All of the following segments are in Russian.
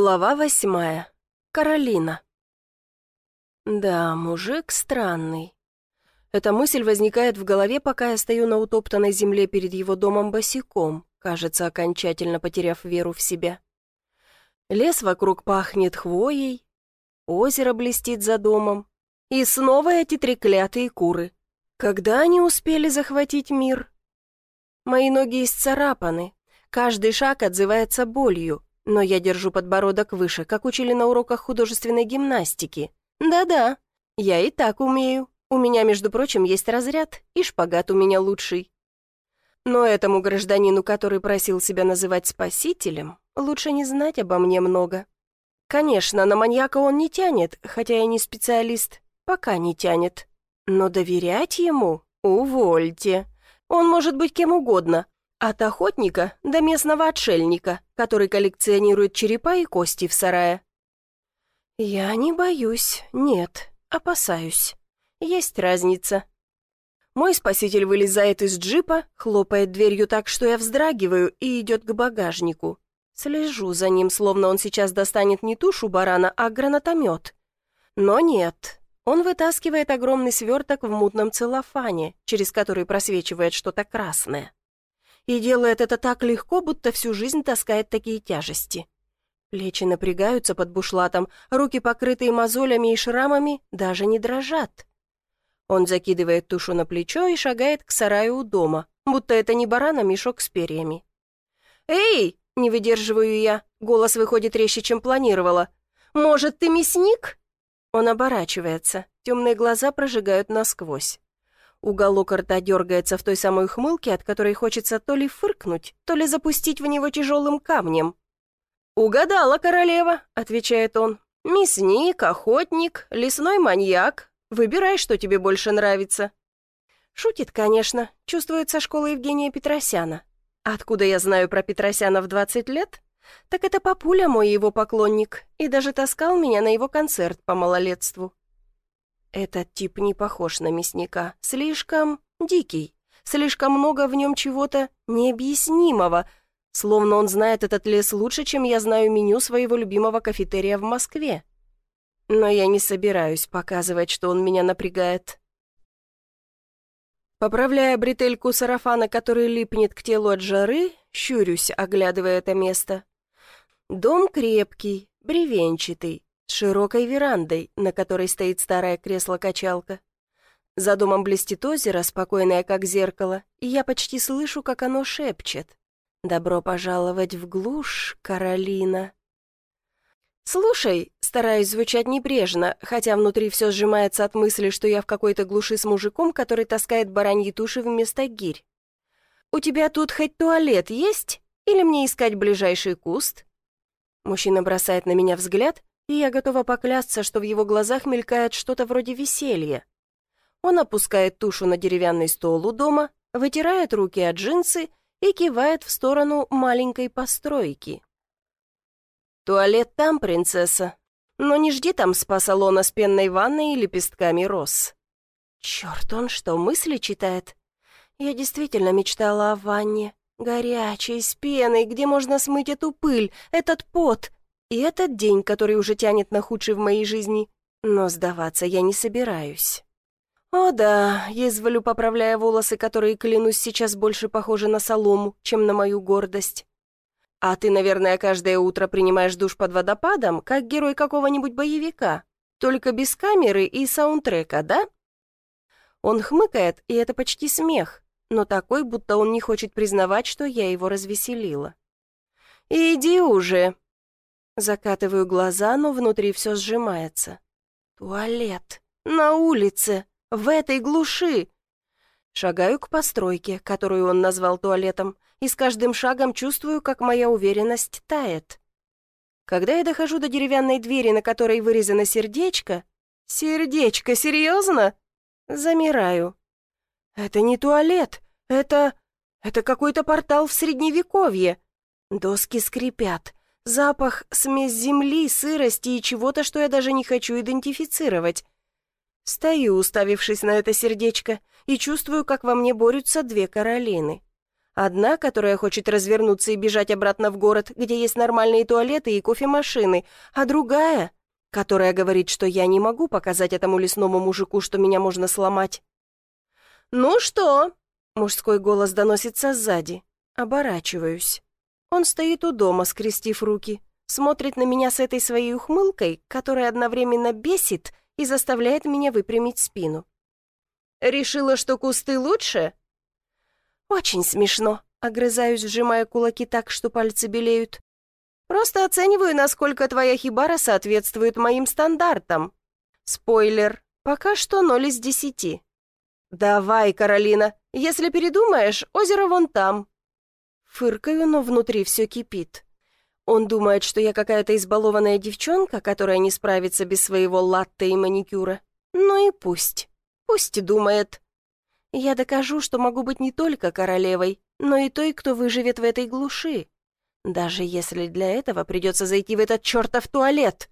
Глава 8. Каролина. Да, мужик странный. Эта мысль возникает в голове, пока я стою на утоптанной земле перед его домом босиком, кажется, окончательно потеряв веру в себя. Лес вокруг пахнет хвоей, озеро блестит за домом, и снова эти треклятые куры. Когда они успели захватить мир? Мои ноги исцарапаны, каждый шаг отзывается болью. Но я держу подбородок выше, как учили на уроках художественной гимнастики. Да-да, я и так умею. У меня, между прочим, есть разряд, и шпагат у меня лучший. Но этому гражданину, который просил себя называть спасителем, лучше не знать обо мне много. Конечно, на маньяка он не тянет, хотя я не специалист, пока не тянет. Но доверять ему? Увольте. Он может быть кем угодно. От охотника до местного отшельника, который коллекционирует черепа и кости в сарае. Я не боюсь, нет, опасаюсь. Есть разница. Мой спаситель вылезает из джипа, хлопает дверью так, что я вздрагиваю, и идет к багажнику. Слежу за ним, словно он сейчас достанет не тушу барана, а гранатомет. Но нет, он вытаскивает огромный сверток в мутном целлофане, через который просвечивает что-то красное. И делает это так легко, будто всю жизнь таскает такие тяжести. Плечи напрягаются под бушлатом, руки, покрытые мозолями и шрамами, даже не дрожат. Он закидывает тушу на плечо и шагает к сараю у дома, будто это не баран, а мешок с перьями. «Эй!» — не выдерживаю я, голос выходит резче, чем планировала. «Может, ты мясник?» Он оборачивается, темные глаза прожигают насквозь. Уголок рта дергается в той самой ухмылке, от которой хочется то ли фыркнуть, то ли запустить в него тяжелым камнем. «Угадала, королева», — отвечает он. «Мясник, охотник, лесной маньяк. Выбирай, что тебе больше нравится». Шутит, конечно, чувствует со школы Евгения Петросяна. Откуда я знаю про Петросяна в 20 лет? Так это папуля мой его поклонник, и даже таскал меня на его концерт по малолетству. Этот тип не похож на мясника, слишком дикий, слишком много в нем чего-то необъяснимого, словно он знает этот лес лучше, чем я знаю меню своего любимого кафетерия в Москве. Но я не собираюсь показывать, что он меня напрягает. Поправляя бретельку сарафана, который липнет к телу от жары, щурюсь, оглядывая это место. Дом крепкий, бревенчатый, с широкой верандой, на которой стоит старое кресло-качалка. За домом блестит озеро, спокойное как зеркало, и я почти слышу, как оно шепчет. «Добро пожаловать в глушь, Каролина». «Слушай», стараюсь звучать небрежно, хотя внутри все сжимается от мысли, что я в какой-то глуши с мужиком, который таскает бараньи туши вместо гирь. «У тебя тут хоть туалет есть? Или мне искать ближайший куст?» Мужчина бросает на меня взгляд, и я готова поклясться, что в его глазах мелькает что-то вроде веселья. Он опускает тушу на деревянный стол у дома, вытирает руки от джинсы и кивает в сторону маленькой постройки. «Туалет там, принцесса, но не жди там спа-салона с пенной ванной и лепестками роз». Черт, он что, мысли читает? Я действительно мечтала о ванне, горячей, с пеной, где можно смыть эту пыль, этот пот. И этот день, который уже тянет на худший в моей жизни, но сдаваться я не собираюсь. О да, язвлю, поправляя волосы, которые, клянусь, сейчас больше похожи на солому, чем на мою гордость. А ты, наверное, каждое утро принимаешь душ под водопадом, как герой какого-нибудь боевика, только без камеры и саундтрека, да? Он хмыкает, и это почти смех, но такой, будто он не хочет признавать, что я его развеселила. «Иди уже!» Закатываю глаза, но внутри все сжимается. Туалет. На улице. В этой глуши. Шагаю к постройке, которую он назвал туалетом, и с каждым шагом чувствую, как моя уверенность тает. Когда я дохожу до деревянной двери, на которой вырезано сердечко... Сердечко, серьезно? Замираю. Это не туалет. Это какой-то портал в Средневековье. Доски скрипят. Запах, смесь земли, сырости и чего-то, что я даже не хочу идентифицировать. Стою, уставившись на это сердечко, и чувствую, как во мне борются две Каролины. Одна, которая хочет развернуться и бежать обратно в город, где есть нормальные туалеты и кофемашины, а другая, которая говорит, что я не могу показать этому лесному мужику, что меня можно сломать. «Ну что?» — мужской голос доносится сзади. Оборачиваюсь. Он стоит у дома, скрестив руки, смотрит на меня с этой своей ухмылкой, которая одновременно бесит и заставляет меня выпрямить спину. «Решила, что кусты лучше?» «Очень смешно», — огрызаюсь, сжимая кулаки так, что пальцы белеют. «Просто оцениваю, насколько твоя хибара соответствует моим стандартам. Спойлер, пока что 0 из 10. Давай, Каролина, если передумаешь, озеро вон там». Фыркаю, но внутри все кипит. Он думает, что я какая-то избалованная девчонка, которая не справится без своего латте и маникюра. Ну и пусть. Пусть думает. Я докажу, что могу быть не только королевой, но и той, кто выживет в этой глуши. Даже если для этого придется зайти в этот чертов туалет.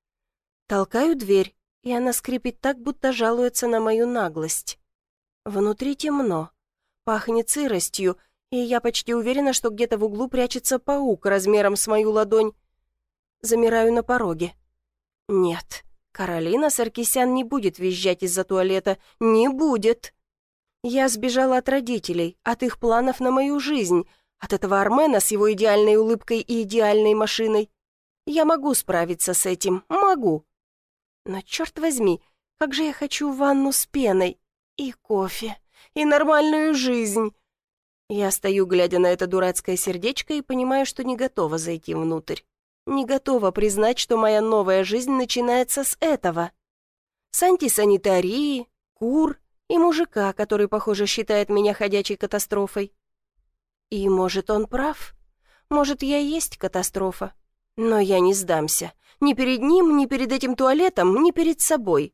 Толкаю дверь, и она скрипит так, будто жалуется на мою наглость. Внутри темно, пахнет сыростью, и я почти уверена, что где-то в углу прячется паук размером с мою ладонь. Замираю на пороге. Нет, Каролина Саркисян не будет визжать из-за туалета. Не будет. Я сбежала от родителей, от их планов на мою жизнь, от этого Армена с его идеальной улыбкой и идеальной машиной. Я могу справиться с этим, могу. Но, черт возьми, как же я хочу ванну с пеной, и кофе, и нормальную жизнь. Я стою, глядя на это дурацкое сердечко, и понимаю, что не готова зайти внутрь. Не готова признать, что моя новая жизнь начинается с этого. С антисанитарии, кур и мужика, который, похоже, считает меня ходячей катастрофой. И, может, он прав. Может, я и есть катастрофа. Но я не сдамся. Ни перед ним, ни перед этим туалетом, ни перед собой.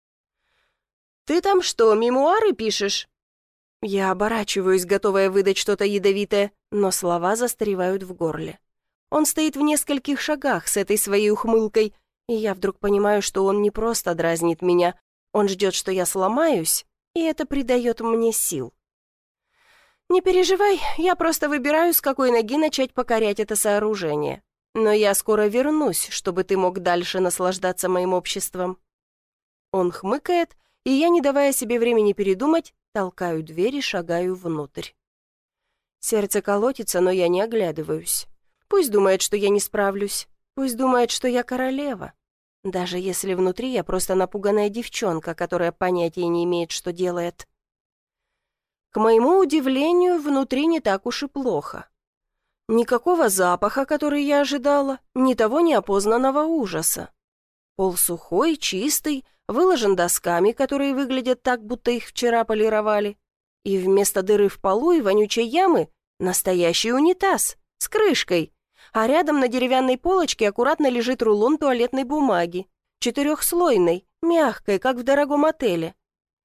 «Ты там что, мемуары пишешь?» Я оборачиваюсь, готовая выдать что-то ядовитое, но слова застревают в горле. Он стоит в нескольких шагах с этой своей ухмылкой, и я вдруг понимаю, что он не просто дразнит меня, он ждет, что я сломаюсь, и это придает мне сил. «Не переживай, я просто выбираю, с какой ноги начать покорять это сооружение. Но я скоро вернусь, чтобы ты мог дальше наслаждаться моим обществом». Он хмыкает, и я, не давая себе времени передумать, толкаю дверь и шагаю внутрь. Сердце колотится, но я не оглядываюсь. Пусть думает, что я не справлюсь. Пусть думает, что я королева. Даже если внутри я просто напуганная девчонка, которая понятия не имеет, что делает. К моему удивлению, внутри не так уж и плохо. Никакого запаха, который я ожидала, ни того неопознанного ужаса. Пол сухой, чистый, выложен досками, которые выглядят так, будто их вчера полировали. И вместо дыры в полу и вонючей ямы настоящий унитаз с крышкой, а рядом на деревянной полочке аккуратно лежит рулон туалетной бумаги, 4-слойной, мягкой, как в дорогом отеле.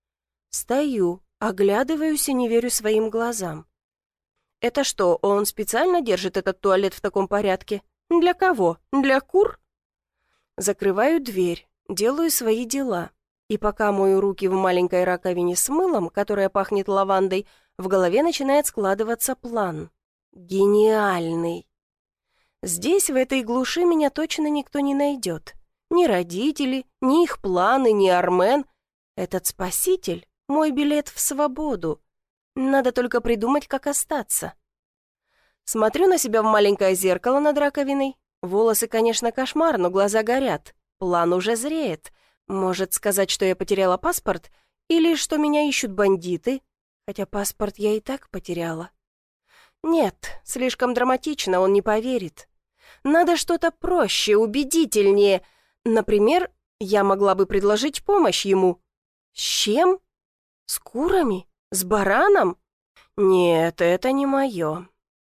Стою, оглядываюсь и не верю своим глазам. Это что, он специально держит этот туалет в таком порядке? Для кого? Для кур? Закрываю дверь, делаю свои дела. И пока мою руки в маленькой раковине с мылом, которая пахнет лавандой, в голове начинает складываться план. Гениальный. Здесь, в этой глуши, меня точно никто не найдет. Ни родители, ни их планы, ни Армен. Этот спаситель — мой билет в свободу. Надо только придумать, как остаться. Смотрю на себя в маленькое зеркало над раковиной. Волосы, конечно, кошмар, но глаза горят. План уже зреет. Может сказать, что я потеряла паспорт, или что меня ищут бандиты, хотя паспорт я и так потеряла. Нет, слишком драматично, он не поверит. Надо что-то проще, убедительнее. Например, я могла бы предложить помощь ему. С чем? С курами? С бараном? Нет, это не мое.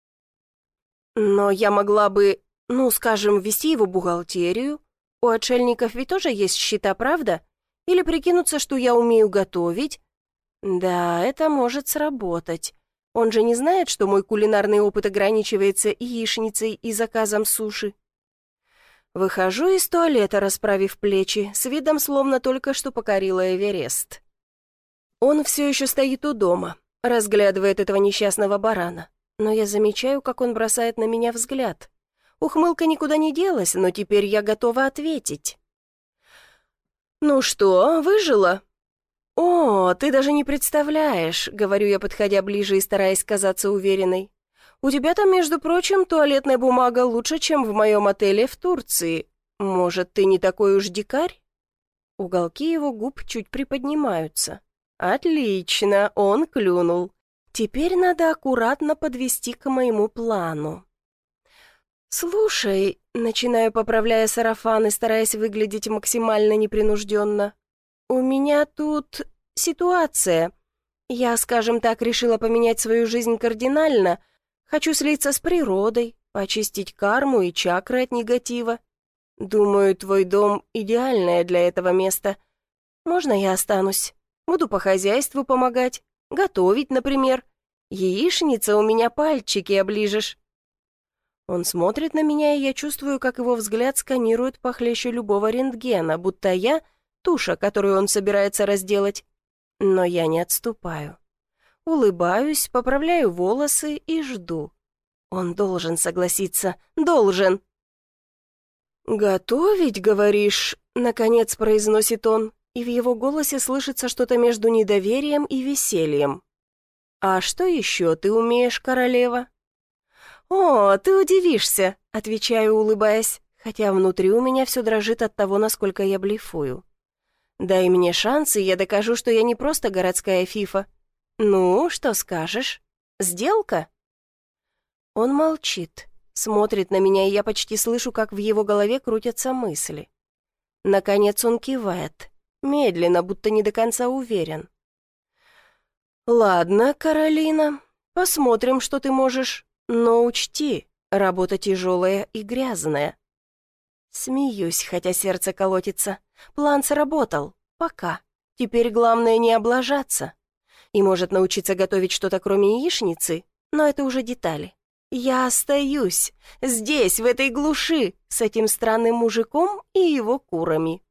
Но я могла бы, скажем, ввести его в бухгалтерию. У отшельников ведь тоже есть счета, правда? Или прикинуться, что я умею готовить? Да, это может сработать. Он же не знает, что мой кулинарный опыт ограничивается яичницей и заказом суши. Выхожу из туалета, расправив плечи, с видом словно только что покорила Эверест. Он все еще стоит у дома. разглядывает этого несчастного барана, но я замечаю, как он бросает на меня взгляд. Ухмылка никуда не делась, но теперь я готова ответить. «Ну что, выжила?» «О, ты даже не представляешь», — говорю я, подходя ближе и стараясь казаться уверенной. «У тебя там, между прочим, туалетная бумага лучше, чем в моем отеле в Турции. Может, ты не такой уж дикарь?» Уголки его губ чуть приподнимаются. «Отлично, он клюнул. Теперь надо аккуратно подвести к моему плану». «Слушай», — начинаю, поправляя сарафан и стараясь выглядеть максимально непринужденно, «у меня тут ситуация. Я, скажем так, решила поменять свою жизнь кардинально. Хочу слиться с природой, почистить карму и чакры от негатива. Думаю, твой дом — идеальное для этого место. Можно я останусь? Буду по хозяйству помогать, готовить, например. Яичница у меня, пальчики оближешь». Он смотрит на меня, и я чувствую, как его взгляд сканирует похлеще любого рентгена, будто я — туша, которую он собирается разделать. Но я не отступаю. Улыбаюсь, поправляю волосы и жду. Он должен согласиться, должен. «Готовить, говоришь?» — наконец произносит он, и в его голосе слышится что-то между недоверием и весельем. «А что еще ты умеешь, королева?» «О, ты удивишься», — отвечаю, улыбаясь, хотя внутри у меня все дрожит от того, насколько я блефую. «Дай мне шанс, и я докажу, что я не просто городская фифа. Ну, что скажешь? Сделка?» Он молчит, смотрит на меня, и я почти слышу, как в его голове крутятся мысли. Наконец он кивает, медленно, будто не до конца уверен. «Ладно, Каролина, посмотрим, что ты можешь. Но учти, работа тяжелая и грязная». Смеюсь, хотя сердце колотится. План сработал. Пока. Теперь главное не облажаться. И может научиться готовить что-то кроме яичницы, но это уже детали. Я остаюсь здесь, в этой глуши, с этим странным мужиком и его курами.